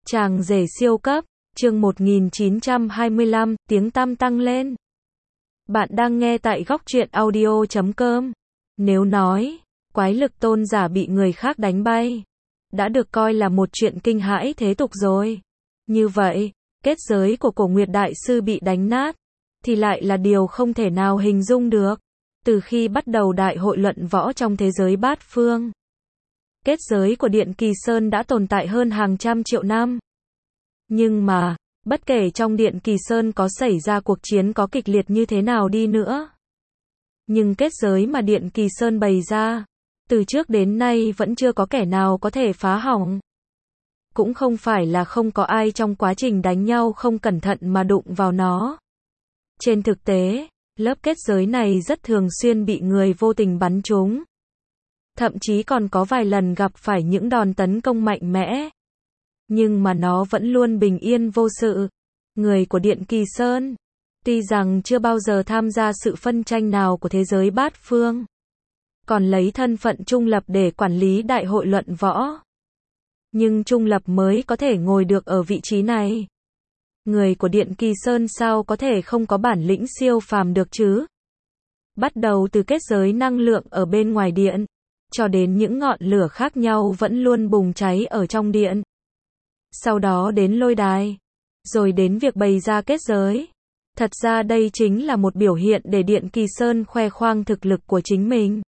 Chàng rể siêu cấp, chương 1925, tiếng tăm tăng lên. Bạn đang nghe tại góc truyện audio.com. Nếu nói, quái lực tôn giả bị người khác đánh bay, đã được coi là một chuyện kinh hãi thế tục rồi. Như vậy, kết giới của Cổ Nguyệt Đại Sư bị đánh nát, thì lại là điều không thể nào hình dung được. Từ khi bắt đầu đại hội luận võ trong thế giới bát phương, kết giới của Điện Kỳ Sơn đã tồn tại hơn hàng trăm triệu năm. Nhưng mà, bất kể trong Điện Kỳ Sơn có xảy ra cuộc chiến có kịch liệt như thế nào đi nữa, nhưng kết giới mà Điện Kỳ Sơn bày ra, từ trước đến nay vẫn chưa có kẻ nào có thể phá hỏng. Cũng không phải là không có ai trong quá trình đánh nhau không cẩn thận mà đụng vào nó. Trên thực tế, lớp kết giới này rất thường xuyên bị người vô tình bắn trúng. Thậm chí còn có vài lần gặp phải những đòn tấn công mạnh mẽ. Nhưng mà nó vẫn luôn bình yên vô sự. Người của Điện Kỳ Sơn, tuy rằng chưa bao giờ tham gia sự phân tranh nào của thế giới bát phương, còn lấy thân phận trung lập để quản lý đại hội luận võ. Nhưng trung lập mới có thể ngồi được ở vị trí này. Người của Điện Kỳ Sơn sao có thể không có bản lĩnh siêu phàm được chứ? Bắt đầu từ kết giới năng lượng ở bên ngoài điện, cho đến những ngọn lửa khác nhau vẫn luôn bùng cháy ở trong điện. Sau đó đến lôi đài, rồi đến việc bày ra kết giới. Thật ra đây chính là một biểu hiện để Điện Kỳ Sơn khoe khoang thực lực của chính mình.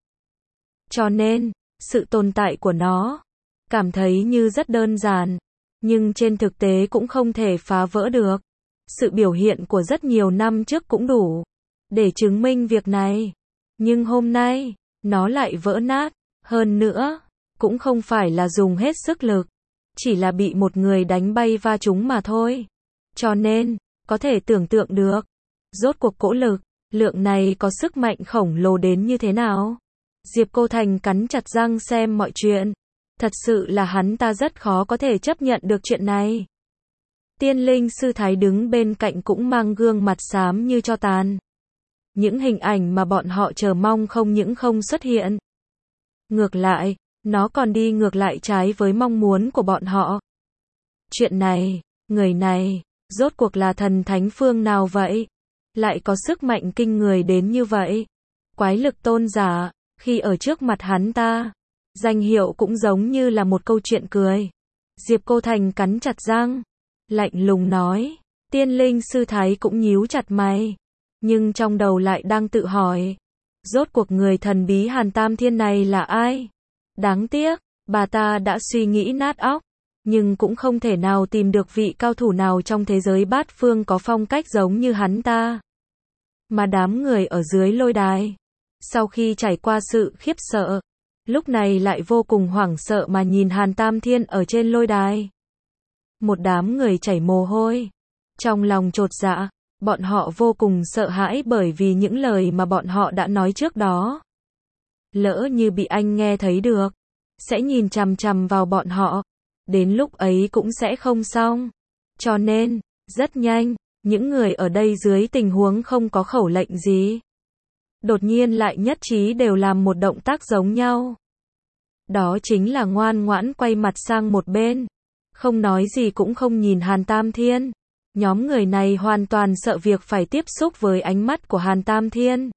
Cho nên, sự tồn tại của nó, cảm thấy như rất đơn giản, nhưng trên thực tế cũng không thể phá vỡ được. Sự biểu hiện của rất nhiều năm trước cũng đủ để chứng minh việc này. Nhưng hôm nay, nó lại vỡ nát. Hơn nữa, cũng không phải là dùng hết sức lực, chỉ là bị một người đánh bay va trúng mà thôi. Cho nên, có thể tưởng tượng được, rốt cuộc cỗ lực, lượng này có sức mạnh khổng lồ đến như thế nào. Diệp Cô Thành cắn chặt răng xem mọi chuyện. Thật sự là hắn ta rất khó có thể chấp nhận được chuyện này. Tiên linh sư thái đứng bên cạnh cũng mang gương mặt xám như tro tàn. Những hình ảnh mà bọn họ chờ mong không những không xuất hiện. Ngược lại, nó còn đi ngược lại trái với mong muốn của bọn họ. Chuyện này, người này, rốt cuộc là thần thánh phương nào vậy? Lại có sức mạnh kinh người đến như vậy? Quái lực tôn giả, khi ở trước mặt hắn ta, danh hiệu cũng giống như là một câu chuyện cười. Diệp Cô Thành cắn chặt răng, lạnh lùng nói. Tiên linh sư thái cũng nhíu chặt mày, nhưng trong đầu lại đang tự hỏi, rốt cuộc người thần bí Hàn Tam Thiên này là ai? Đáng tiếc, bà ta đã suy nghĩ nát óc, nhưng cũng không thể nào tìm được vị cao thủ nào trong thế giới bát phương có phong cách giống như hắn ta. Mà đám người ở dưới lôi đài, sau khi trải qua sự khiếp sợ, lúc này lại vô cùng hoảng sợ mà nhìn Hàn Tam Thiên ở trên lôi đài. Một đám người chảy mồ hôi, trong lòng chột dạ, bọn họ vô cùng sợ hãi bởi vì những lời mà bọn họ đã nói trước đó. Lỡ như bị anh nghe thấy được, sẽ nhìn chằm chằm vào bọn họ, đến lúc ấy cũng sẽ không xong. Cho nên, rất nhanh, những người ở đây dưới tình huống không có khẩu lệnh gì, đột nhiên lại nhất trí đều làm một động tác giống nhau. Đó chính là ngoan ngoãn quay mặt sang một bên, không nói gì cũng không nhìn Hàn Tam Thiên. Nhóm người này hoàn toàn sợ việc phải tiếp xúc với ánh mắt của Hàn Tam Thiên.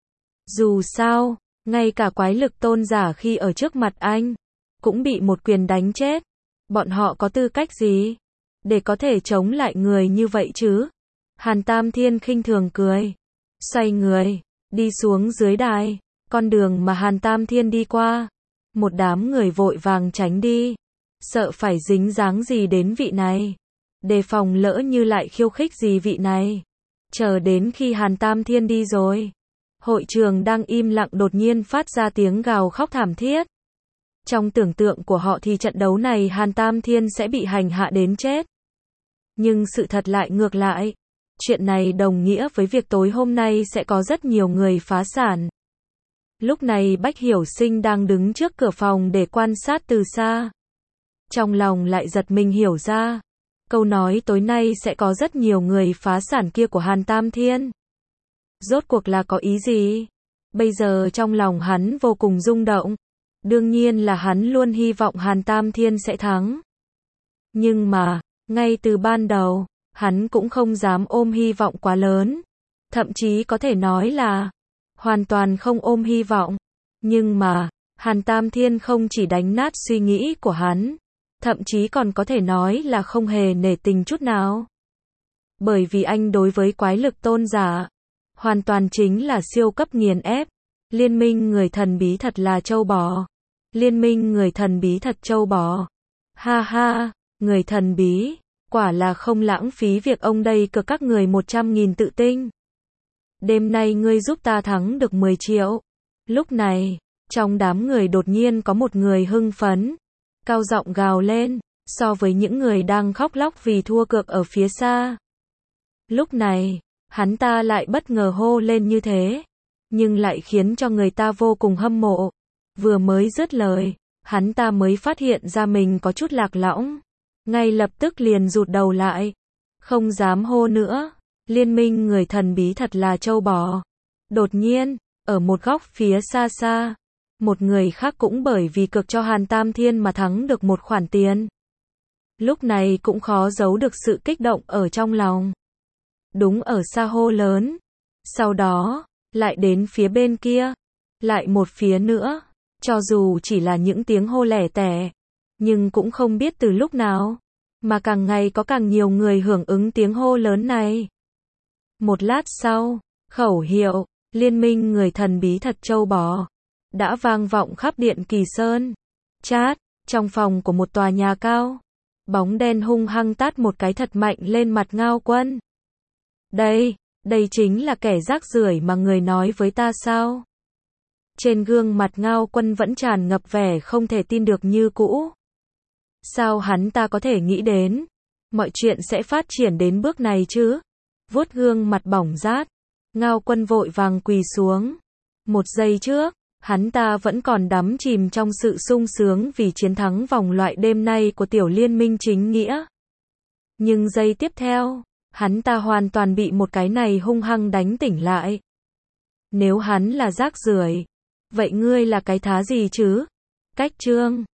Dù sao, ngay cả quái lực tôn giả khi ở trước mặt anh, cũng bị một quyền đánh chết. Bọn họ có tư cách gì để có thể chống lại người như vậy chứ? Hàn Tam Thiên khinh thường cười, xoay người, đi xuống dưới đài. Con đường mà Hàn Tam Thiên đi qua, một đám người vội vàng tránh đi, sợ phải dính dáng gì đến vị này, đề phòng lỡ như lại khiêu khích gì vị này. Chờ đến khi Hàn Tam Thiên đi rồi, hội trường đang im lặng đột nhiên phát ra tiếng gào khóc thảm thiết. Trong tưởng tượng của họ thì trận đấu này Hàn Tam Thiên sẽ bị hành hạ đến chết. Nhưng sự thật lại ngược lại. Chuyện này đồng nghĩa với việc tối hôm nay sẽ có rất nhiều người phá sản. Lúc này Bách Hiểu Sinh đang đứng trước cửa phòng để quan sát từ xa. Trong lòng lại giật mình hiểu ra, câu nói tối nay sẽ có rất nhiều người phá sản kia của Hàn Tam Thiên, rốt cuộc là có ý gì? Bây giờ trong lòng hắn vô cùng rung động. Đương nhiên là hắn luôn hy vọng Hàn Tam Thiên sẽ thắng. Nhưng mà, Ngay từ ban đầu, hắn cũng không dám ôm hy vọng quá lớn. Thậm chí có thể nói là hoàn toàn không ôm hy vọng. Nhưng mà, Hàn Tam Thiên không chỉ đánh nát suy nghĩ của hắn, thậm chí còn có thể nói là không hề nể tình chút nào. Bởi vì anh đối với quái lực tôn giả, hoàn toàn chính là siêu cấp nghiền ép. Liên minh người thần bí thật là trâu bò. Liên minh người thần bí thật trâu bò. Ha ha, người thần bí, quả là không lãng phí việc ông đây cược các người 100.000 tự tinh. Đêm nay ngươi giúp ta thắng được 10 triệu. Lúc này, trong đám người đột nhiên có một người hưng phấn, cao giọng gào lên, so với những người đang khóc lóc vì thua cược ở phía xa. Lúc này, hắn ta lại bất ngờ hô lên như thế, nhưng lại khiến cho người ta vô cùng hâm mộ. Vừa mới dứt lời, hắn ta mới phát hiện ra mình có chút lạc lõng, ngay lập tức liền rụt đầu lại, không dám hô nữa. Liên minh người thần bí thật là trâu bò. Đột nhiên, ở một góc phía xa xa, một người khác cũng bởi vì cược cho Hàn Tam Thiên mà thắng được một khoản tiền. Lúc này cũng khó giấu được sự kích động ở trong lòng. Đúng ở xa hô lớn. Sau đó, lại đến phía bên kia, lại một phía nữa. Cho dù chỉ là những tiếng hô lẻ tẻ, nhưng cũng không biết từ lúc nào, mà càng ngày có càng nhiều người hưởng ứng tiếng hô lớn này. Một lát sau, khẩu hiệu, liên minh người thần bí thật trâu bò, đã vang vọng khắp Điện Kỳ Sơn. Chát, trong phòng của một tòa nhà cao, bóng đen hung hăng tát một cái thật mạnh lên mặt Ngao Quân. Đây chính là kẻ rác rưởi mà người nói với ta sao? Trên gương mặt Ngao Quân vẫn tràn ngập vẻ không thể tin được như cũ. Sao hắn ta có thể nghĩ đến mọi chuyện sẽ phát triển đến bước này chứ? Vuốt gương mặt bỏng rát, Ngao Quân vội vàng quỳ xuống. Một giây trước, hắn ta vẫn còn đắm chìm trong sự sung sướng vì chiến thắng vòng loại đêm nay của tiểu liên minh chính nghĩa. Nhưng giây tiếp theo, hắn ta hoàn toàn bị một cái này hung hăng đánh tỉnh lại. Nếu hắn là rác rưởi, vậy ngươi là cái thá gì chứ? Cách chương